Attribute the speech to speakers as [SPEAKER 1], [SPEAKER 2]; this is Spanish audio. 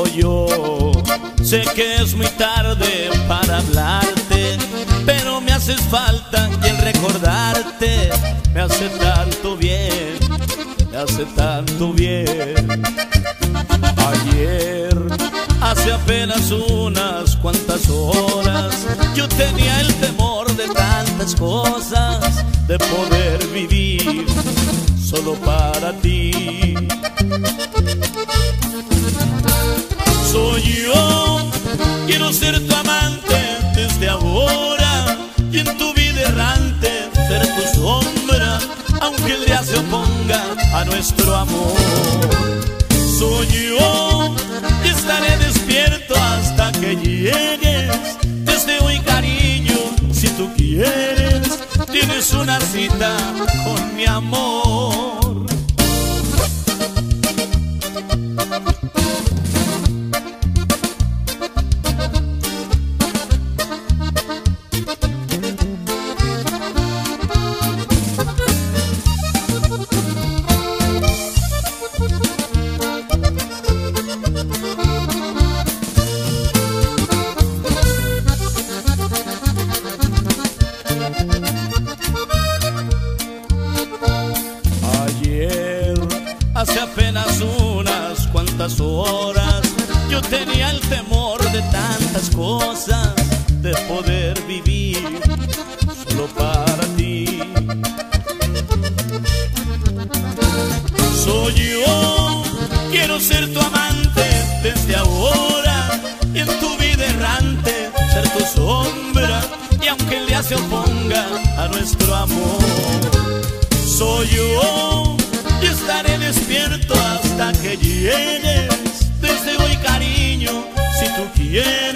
[SPEAKER 1] yo sé que es muy tarde para hablarte, pero me haces falta y el recordarte me hace tanto bien, me hace tanto bien. Ayer, hace apenas unas cuantas horas, yo tenía el temor de tantas cosas, de poder vivir solo para ti. Soy yo, quiero ser tu amante desde ahora, y en tu vida errante ser tu sombra, aunque el día se oponga a nuestro amor. Soy yo, y estaré despierto hasta que llegues. Desde hoy, cariño, si tú quieres, tienes una cita con mi amor. Hace apenas unas cuantas horas, yo tenía el temor de tantas cosas, de poder vivir solo para ti. Soy yo, quiero ser tu amante desde ahora, y en tu vida errante ser tu sombra, y aunque el día se oponga a nuestro amor. Soy yo, y estaré despierto hasta que llegues. Desde hoy, cariño, si tú quieres,